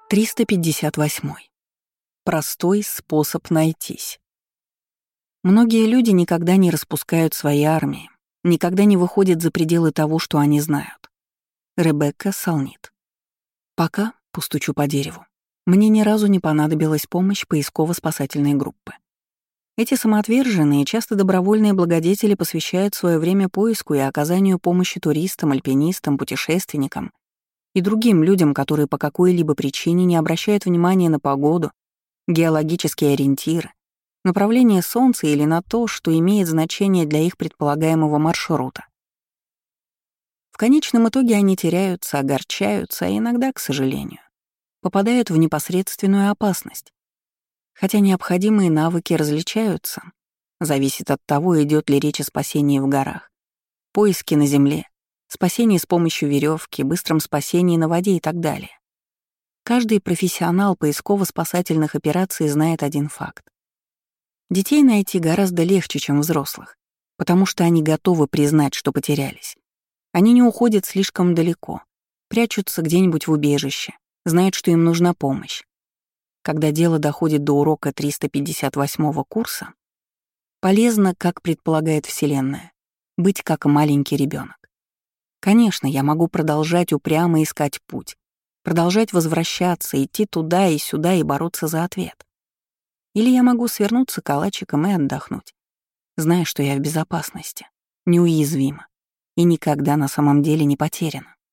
358. Простой способ найтись. Многие люди никогда не распускают свои армии, никогда не выходят за пределы того, что они знают. Ребекка Солнит. Пока, постучу по дереву, мне ни разу не понадобилась помощь поисково-спасательной группы. Эти самоотверженные, часто добровольные благодетели посвящают свое время поиску и оказанию помощи туристам, альпинистам, путешественникам и другим людям, которые по какой-либо причине не обращают внимания на погоду, геологические ориентиры, направление Солнца или на то, что имеет значение для их предполагаемого маршрута. В конечном итоге они теряются, огорчаются, а иногда, к сожалению, попадают в непосредственную опасность. Хотя необходимые навыки различаются, зависит от того, идет ли речь о спасении в горах, поиске на земле, спасении с помощью веревки, быстром спасении на воде и так далее. Каждый профессионал поисково-спасательных операций знает один факт. Детей найти гораздо легче, чем взрослых, потому что они готовы признать, что потерялись. Они не уходят слишком далеко, прячутся где-нибудь в убежище, знают, что им нужна помощь. Когда дело доходит до урока 358-го курса, полезно, как предполагает Вселенная, быть как маленький ребенок. Конечно, я могу продолжать упрямо искать путь, продолжать возвращаться, идти туда и сюда и бороться за ответ. Или я могу свернуться калачиком и отдохнуть, зная, что я в безопасности, неуязвима и никогда на самом деле не потеряна.